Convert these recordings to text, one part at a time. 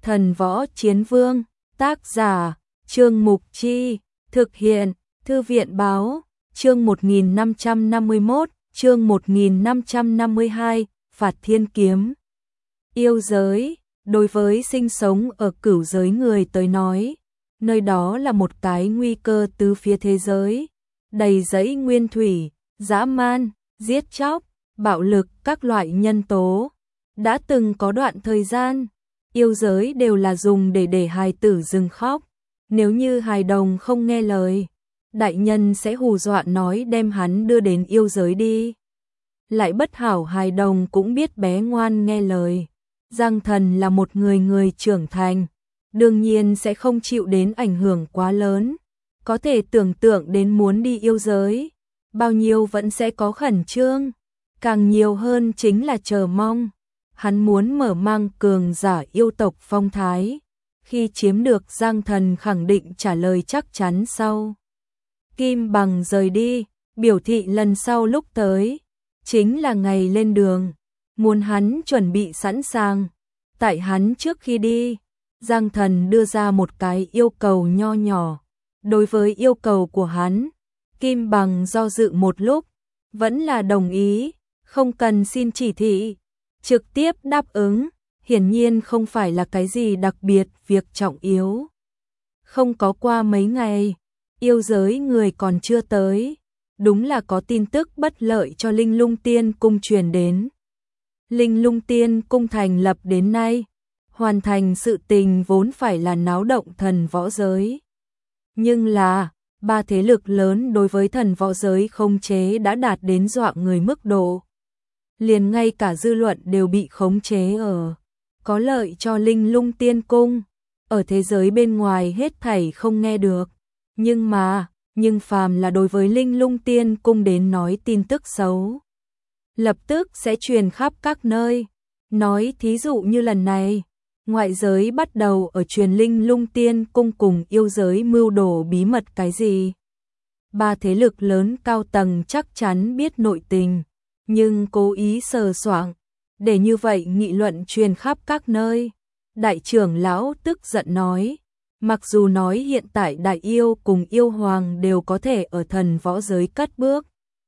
Thần Võ Chiến Vương, tác giả, Trương Mục Chi, thực hiện, Thư viện Báo, chương 1551, chương 1552, Phạt Thiên Kiếm. Yêu giới, đối với sinh sống ở cửu giới người tới nói, nơi đó là một cái nguy cơ tứ phía thế giới, đầy dẫy nguyên thủy, dã man, giết chóc, bạo lực các loại nhân tố. Đã từng có đoạn thời gian, yêu giới đều là dùng để hài tử dừng khóc. Nếu như hài đồng không nghe lời, đại nhân sẽ hù dọa nói đem hắn đưa đến yêu giới đi. Lại bất hảo hài đồng cũng biết bé ngoan nghe lời. Giang Thần là một người trưởng thành, đương nhiên sẽ không chịu đến ảnh hưởng quá lớn. Có thể tưởng tượng đến muốn đi yêu giới, bao nhiêu vẫn sẽ có khẩn trương, càng nhiều hơn chính là chờ mong. Hắn muốn mở mang cường giả yêu tộc phong thái, khi chiếm được Giang Thần khẳng định trả lời chắc chắn sau. Kim Bằng rời đi, biểu thị lần sau lúc tới, chính là ngày lên đường, muốn hắn chuẩn bị sẵn sàng. Tại hắn trước khi đi, Giang Thần đưa ra một cái yêu cầu nho nhỏ. Đối với yêu cầu của hắn, Kim Bằng do dự một lúc, vẫn là đồng ý, không cần xin chỉ thị, trực tiếp đáp ứng, hiển nhiên không phải là cái gì đặc biệt việc trọng yếu. Không có qua mấy ngày, yêu giới người còn chưa tới, đúng là có tin tức bất lợi cho Linh Lung Tiên Cung truyền đến. Linh Lung Tiên Cung thành lập đến nay, hoàn thành sự tình vốn phải là náo động thần võ giới. Nhưng là, ba thế lực lớn đối với thần võ giới khống chế đã đạt đến dọa người mức độ. Liền ngay cả dư luận đều bị khống chế ở. Có lợi cho Linh Lung Tiên Cung, ở thế giới bên ngoài hết thảy không nghe được. Nhưng phàm là đối với Linh Lung Tiên Cung đến nói tin tức xấu, lập tức sẽ truyền khắp các nơi. Nói thí dụ như lần này, ngoại giới bắt đầu ở truyền Linh Lung Tiên Cung cùng yêu giới mưu đồ bí mật cái gì. Ba thế lực lớn cao tầng chắc chắn biết nội tình, nhưng cố ý sờ soạng, để như vậy nghị luận truyền khắp các nơi. Đại trưởng lão tức giận nói, mặc dù nói hiện tại đại yêu cùng yêu hoàng đều có thể ở thần võ giới cất bước,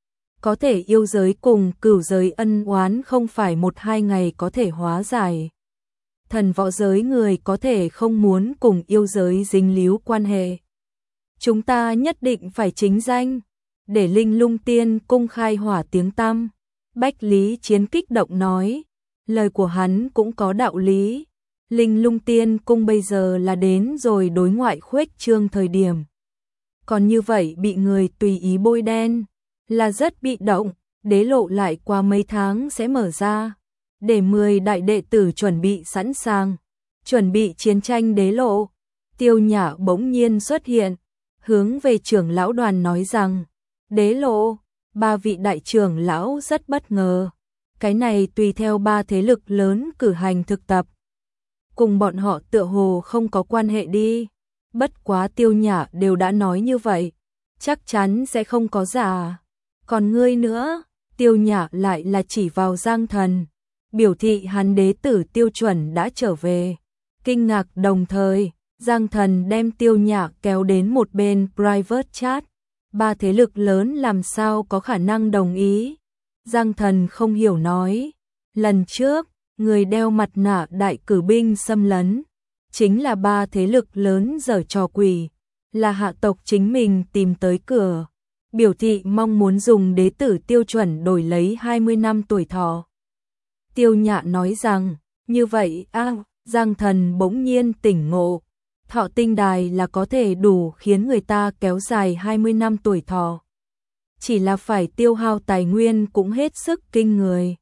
có thể yêu giới cùng cửu giới ân oán không phải 1-2 ngày có thể hóa giải. Thần võ giới người có thể không muốn cùng yêu giới dính líu quan hệ. Chúng ta nhất định phải chính danh, để Linh Lung Tiên Cung khai hỏa tiếng tăm. Bách Lý Chiến kích động nói, lời của hắn cũng có đạo lý. Linh Lung Tiên Cung bây giờ là đến rồi đối ngoại khuếch trương thời điểm. Còn như vậy bị người tùy ý bôi đen, là rất bị động. Đế lộ lại qua mấy tháng sẽ mở ra, để 10 đại đệ tử chuẩn bị sẵn sàng, chuẩn bị chiến tranh đế lộ. Tiêu Nhã bỗng nhiên xuất hiện, hướng về trưởng lão đoàn nói rằng, đế lộ, 3 vị đại trưởng lão rất bất ngờ. Cái này tùy theo 3 thế lực lớn cử hành thực tập. Cùng bọn họ tựa hồ không có quan hệ đi. Bất quá Tiêu Nhã đều đã nói như vậy, chắc chắn sẽ không có giả. Còn ngươi nữa, Tiêu Nhã lại là chỉ vào Giang Thần, biểu thị hắn đế tử tiêu chuẩn đã trở về. Kinh ngạc đồng thời, Giang Thần đem Tiêu Nhã kéo đến một bên private chat. 3 thế lực lớn làm sao có khả năng đồng ý. Giang Thần không hiểu nói, lần trước, người đeo mặt nạ đại cử binh xâm lấn, chính là 3 thế lực lớn giở trò quỷ, là hạ tộc chính mình tìm tới cửa, biểu thị mong muốn dùng đế tử tiêu chuẩn đổi lấy 20 năm tuổi thọ. Tiêu Nhã nói rằng, như vậy Giang Thần bỗng nhiên tỉnh ngộ, thọ tinh đài là có thể đủ khiến người ta kéo dài 20 năm tuổi thọ. Chỉ là phải tiêu hao tài nguyên cũng hết sức kinh người.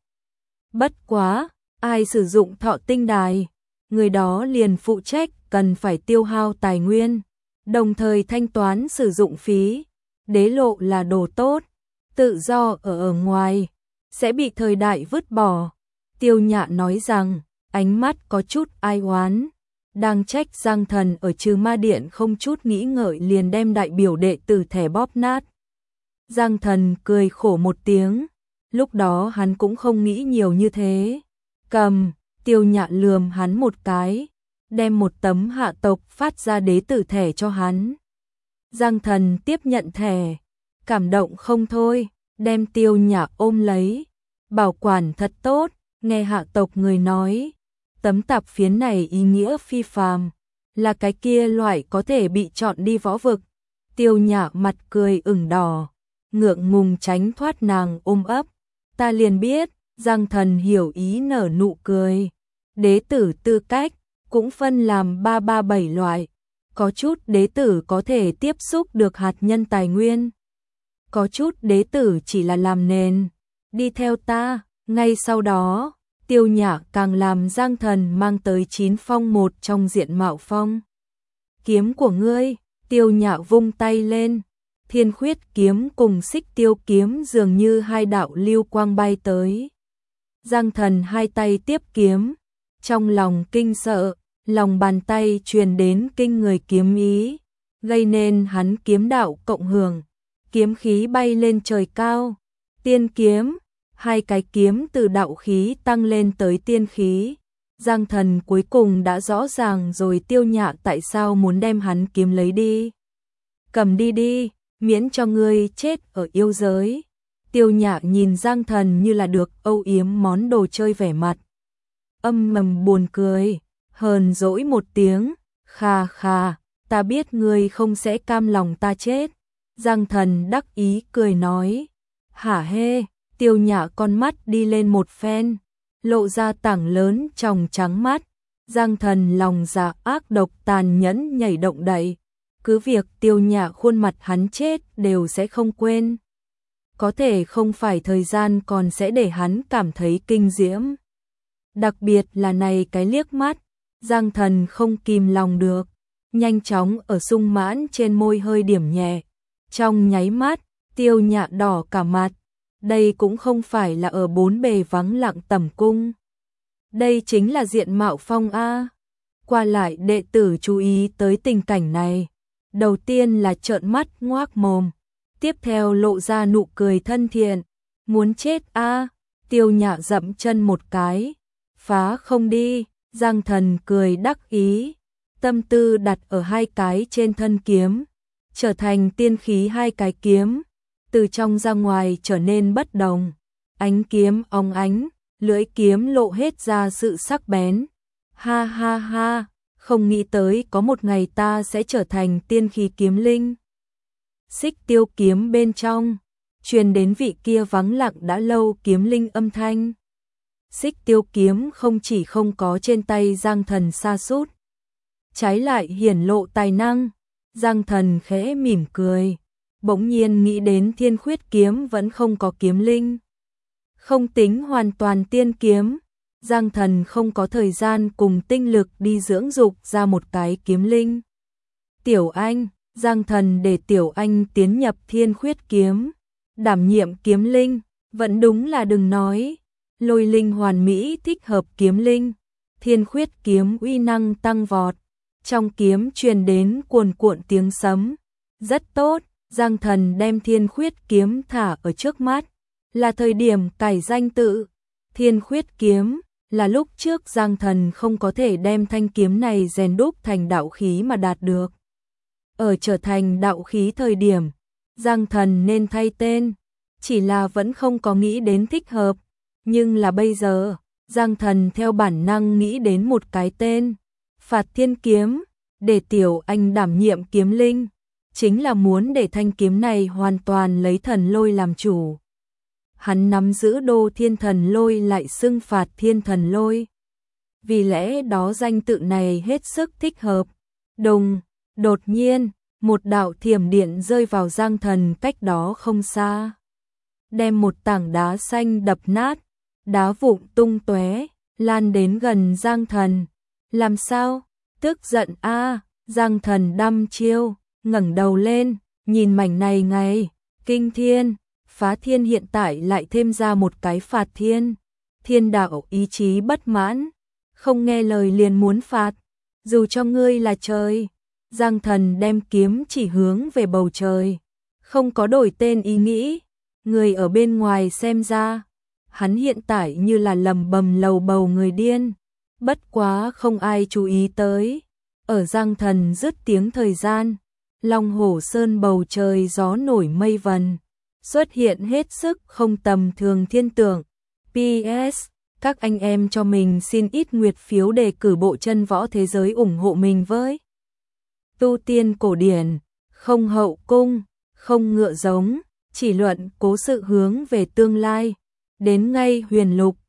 Bất quá, ai sử dụng thọ tinh đài, người đó liền phụ trách cần phải tiêu hao tài nguyên, đồng thời thanh toán sử dụng phí. Đế lộ là đồ tốt, tự do ở ngoài, sẽ bị thời đại vứt bỏ. Tiêu Nhã nói rằng, ánh mắt có chút ai oán, đang trách Giang Thần ở Trừ Ma Điện không chút nghĩ ngợi liền đem đại biểu đệ tử thẻ bóp nát. Giang Thần cười khổ một tiếng, lúc đó hắn cũng không nghĩ nhiều như thế. Cầm, Tiêu Nhã lườm hắn một cái, đem một tấm hạ tộc phát ra đế tử thẻ cho hắn. Giang Thần tiếp nhận thẻ, cảm động không thôi, đem Tiêu Nhạc ôm lấy, bảo quản thật tốt, nghe hạ tộc người nói, tấm tạp phiến này ý nghĩa phi phàm, là cái kia loại có thể bị chọn đi võ vực. Tiêu Nhạc mặt cười ửng đỏ, ngượng ngùng tránh thoát nàng ôm ấp. Ta liền biết, Giang Thần hiểu ý nở nụ cười. Đế tử tư cách cũng phân làm 337 loại, có chút đế tử có thể tiếp xúc được hạt nhân tài nguyên, có chút đế tử chỉ là làm nền. Đi theo ta. Ngay sau đó, Tiêu Nhạc càng làm Giang Thần mang tới 9 phong một trong diện mạo phong. Kiếm của ngươi. Tiêu Nhạc vung tay lên, Thiên Khuyết kiếm cùng Xích Tiêu kiếm dường như hai đạo lưu quang bay tới. Giang Thần hai tay tiếp kiếm, trong lòng kinh sợ, lòng bàn tay truyền đến kinh người kiếm ý, gây nên hắn kiếm đạo cộng hưởng, kiếm khí bay lên trời cao. Tiên kiếm, hai cái kiếm từ đạo khí tăng lên tới tiên khí. Giang Thần cuối cùng đã rõ ràng rồi Tiêu Nhạc tại sao muốn đem hắn kiếm lấy đi. Cầm đi đi, miễn cho ngươi chết ở yêu giới. Tiêu Nhạc nhìn Giang Thần như là được âu yếm món đồ chơi vẻ mặt. Âm mầm buồn cười, hờn dỗi một tiếng, khà khà, ta biết ngươi không sẽ cam lòng ta chết. Giang Thần đắc ý cười nói, hả hê. Tiêu Nhạc con mắt đi lên một phen, lộ ra tảng lớn tròng trắng mắt. Giang Thần lòng dạ ác độc tàn nhẫn nhảy động đậy, cứ việc Tiêu Nhạc khuôn mặt hắn chết đều sẽ không quên. Có thể không phải thời gian còn sẽ để hắn cảm thấy kinh diễm. Đặc biệt là này cái liếc mắt, Giang Thần không kìm lòng được, nhanh chóng ở sung mãn trên môi hơi điểm nhẹ. Trong nháy mắt, Tiêu Nhạc đỏ cả mặt. Đây cũng không phải là ở bốn bề vắng lặng tẩm cung. Đây chính là diện mạo phong A. Qua lại đệ tử chú ý tới tình cảnh này. Đầu tiên là trợn mắt ngoác mồm. Tiếp theo lộ ra nụ cười thân thiện. Muốn chết A. Tiêu Nhạc dậm chân một cái. Phá không đi. Giang Thần cười đắc ý. Tâm tư đặt ở hai cái trên thân kiếm. Trở thành tiên khí hai cái kiếm. Từ trong ra ngoài trở nên bất đồng, ánh kiếm óng ánh, lưỡi kiếm lộ hết ra sự sắc bén. Ha ha ha, không nghĩ tới có một ngày ta sẽ trở thành tiên khí kiếm linh. Xích Tiêu kiếm bên trong, truyền đến vị kia vắng lặng đã lâu kiếm linh âm thanh. Xích Tiêu kiếm không chỉ không có trên tay Giang Thần sa sút, trái lại hiển lộ tài năng. Giang Thần khẽ mỉm cười. Bỗng nhiên nghĩ đến Thiên Khuyết kiếm vẫn không có kiếm linh. Không tính hoàn toàn tiên kiếm, Giang Thần không có thời gian cùng tinh lực đi dưỡng dục ra một cái kiếm linh. Tiểu Anh, Giang Thần để Tiểu Anh tiến nhập Thiên Khuyết kiếm, đảm nhiệm kiếm linh, vẫn đúng là đừng nói. Lôi linh hoàn mỹ thích hợp kiếm linh, Thiên Khuyết kiếm uy năng tăng vọt, trong kiếm truyền đến cuồn cuộn tiếng sấm. Rất tốt. Giang Thần đem Thiên Khuyết kiếm thả ở trước mắt, là thời điểm cải danh tự. Thiên Khuyết kiếm là lúc trước Giang Thần không có thể đem thanh kiếm này rèn đúc thành đạo khí mà đạt được. Ở trở thành đạo khí thời điểm, Giang Thần nên thay tên, chỉ là vẫn không có nghĩ đến thích hợp. Nhưng là bây giờ, Giang Thần theo bản năng nghĩ đến một cái tên, Phạt Thiên kiếm, để Tiểu Anh đảm nhiệm kiếm linh. Chính là muốn để thanh kiếm này hoàn toàn lấy thần lôi làm chủ. Hắn nắm giữ Đô Thiên Thần Lôi lại xưng Phạt Thiên Thần Lôi. Vì lẽ đó danh tự này hết sức thích hợp. Đùng, đột nhiên, một đạo thiểm điện rơi vào Giang Thần cách đó không xa. Đem một tảng đá xanh đập nát, đá vụn tung tóe, lan đến gần Giang Thần. Làm sao? Tức giận a. Giang Thần đăm chiêu. Ngẩng đầu lên, nhìn mảnh này ngay, kinh thiên, phá thiên hiện tại lại thêm ra một cái phạt thiên. Thiên đạo ý chí bất mãn, không nghe lời liền muốn phạt, dù cho ngươi là trời. Giang Thần đem kiếm chỉ hướng về bầu trời, không có đổi tên ý nghĩ. Người ở bên ngoài xem ra, hắn hiện tại như là lầm bầm lầu bầu người điên. Bất quá không ai chú ý tới. Ở Giang Thần dứt tiếng thời gian, Long Hổ Sơn bầu trời gió nổi mây vần, xuất hiện hết sức không tầm thường thiên tượng. PS, các anh em cho mình xin ít nguyệt phiếu để cử bộ chân võ thế giới ủng hộ mình với. Tu tiên cổ điển, không hậu cung, không ngựa giống, chỉ luận cố sự hướng về tương lai. Đến ngay huyền lục,